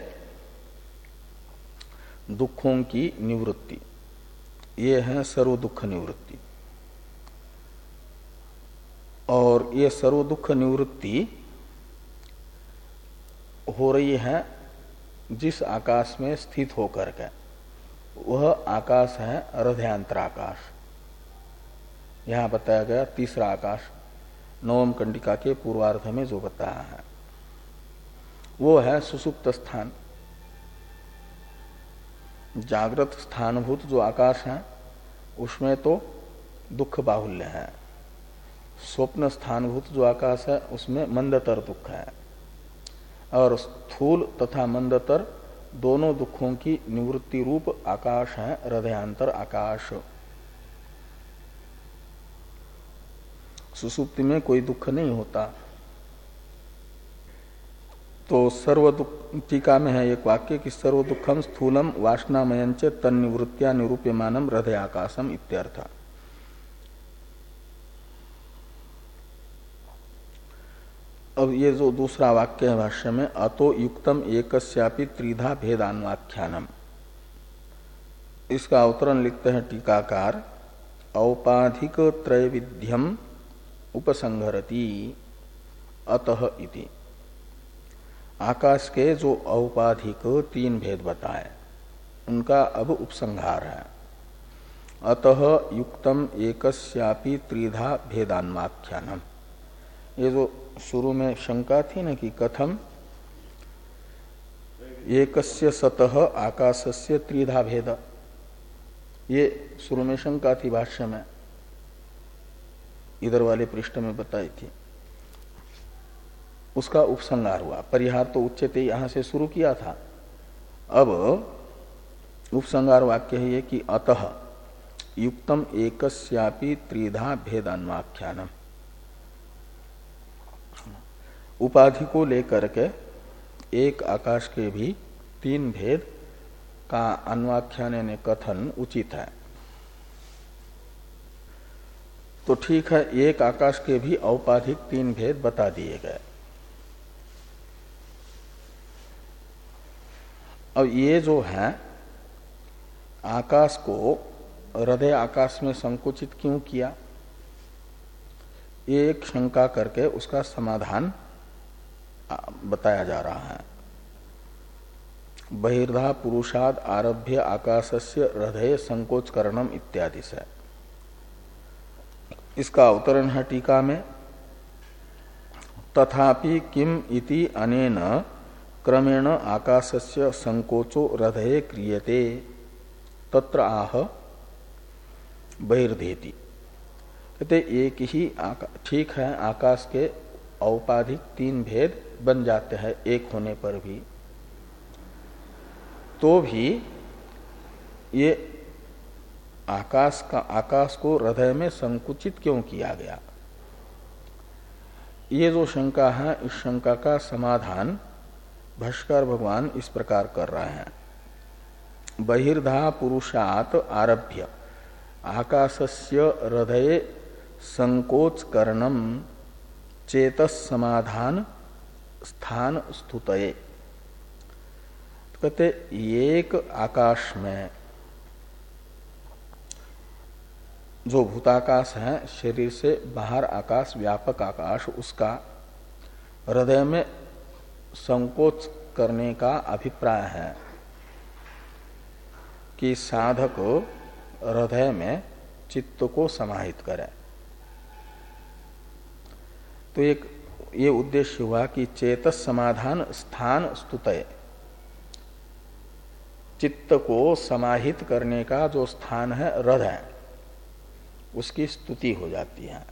दुखों की निवृत्ति, ये है सर्व दुख निवृत्ति। और ये सर्व दुख निवृत्ति हो रही है जिस आकाश में स्थित होकर के, वह आकाश है हृदयांतर आकाश। यहां बताया गया तीसरा आकाश नवम कंडिका के पूर्वार्ध में जो बताया है वो है सुसुप्त स्थान। जागृत स्थानभूत जो आकाश है उसमें तो दुख बाहुल्य है, स्वप्न स्थानभूत जो आकाश है उसमें मंदतर दुख है, और स्थूल तथा मंदतर दोनों दुखों की निवृत्ति रूप आकाश है हृदयांतर आकाश। सुसुप्ति में कोई दुख नहीं होता। तो सर्व दुख, टीका में है एक वाक्य कि सर्व दुखम स्थूलम वासनामयंच तन्निवृत्त्या निरूप्यमानम हृदय आकाशम इत्यर्थ। अब ये जो दूसरा वाक्य है भाष्य में, अतो युक्तम एकस्यापि त्रिधा भेदान्वाख्यानम, इसका अवतरण लिखते हैं टीकाकार, औपाधिक त्रैविध्यम उपसंहरति अतः इति। आकाश के जो औपाधिक तीन भेद बताए उनका अब उपसंहार है। अतः युक्तम एकस्यापि त्रिधा भेदान्वाख्यानम, ये जो शुरू में शंका थी ना कि कथम एकस्य सतः आकाशस्य त्रिधा भेद, ये शुरू में शंका थी भाष्य में, इधर वाले पृष्ठ में बताई थी, उसका उपसंहार हुआ। परिहार तो उच्चते यहां से शुरू किया था, अब उपसंहार वाक्य है ये कि अतः युक्तम एकस्यापि त्रिधा भेदान्वाख्यानम, उपाधि को लेकर के एक आकाश के भी तीन भेद का अन्वाख्यान यानी कथन उचित है। तो ठीक है, एक आकाश के भी औपाधिक तीन भेद बता दिए गए। अब ये जो है आकाश को हृदय आकाश में संकुचित क्यों किया, एक शंका करके उसका समाधान बताया जा रहा है। बहिर्धा पुरुषाद आरभ्य आकाशस्य हृदय संकोच करणम इत्यादि से, इसका अवतरण है टीका में, तथापि किम इति अनेन क्रमेण आकाशस्य संकोचो हृदये क्रियते तत्र आह बहिर्धेति। कहते एक ही ठीक है, आकाश के औपाधिक तीन भेद बन जाते हैं एक होने पर भी, तो भी ये आकाश का आकाश को हृदय में संकुचित क्यों किया गया, ये जो शंका है इस शंका का समाधान भाष्कर भगवान इस प्रकार कर रहे हैं। बहिर्धा पुरुषात आरभ्य आकाशस्य हृदय संकोच करणम चेतस समाधान स्थान स्तुतये। तो कहते एक आकाश में जो भूताकाश है, शरीर से बाहर आकाश, व्यापक आकाश, उसका हृदय में संकोच करने का अभिप्राय है कि साधक हृदय में चित्त को समाहित करे। तो एक ये उद्देश्य हुआ कि चेतस समाधान स्थान स्तुतये, चित्त को समाहित करने का जो स्थान है हृदय, उसकी स्तुति हो जाती है।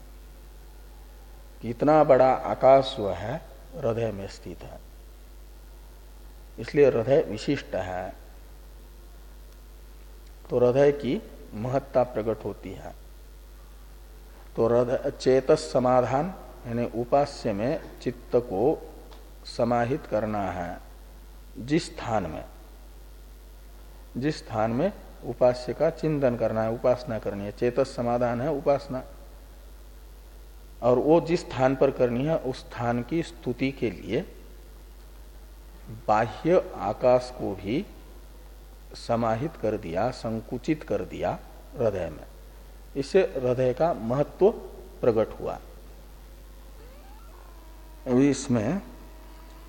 कितना बड़ा आकाश वह है हृदय में स्थित है, इसलिए हृदय विशिष्ट है, तो हृदय की महत्ता प्रकट होती है। तो हृदय चेतस समाधान यानी उपास्य में चित्त को समाहित करना है, जिस स्थान में जिस स्थान में उपास्य का चिंतन करना है, उपासना करनी है, चेतस समाधान है उपासना, और वो जिस स्थान पर करनी है उस स्थान की स्तुति के लिए बाह्य आकाश को भी समाहित कर दिया, संकुचित कर दिया हृदय में। इससे हृदय का महत्व प्रकट हुआ। अभी इसमें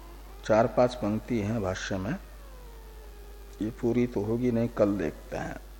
चार पांच पंक्ति हैं भाष्य में, ये पूरी तो होगी नहीं, कल देखते हैं।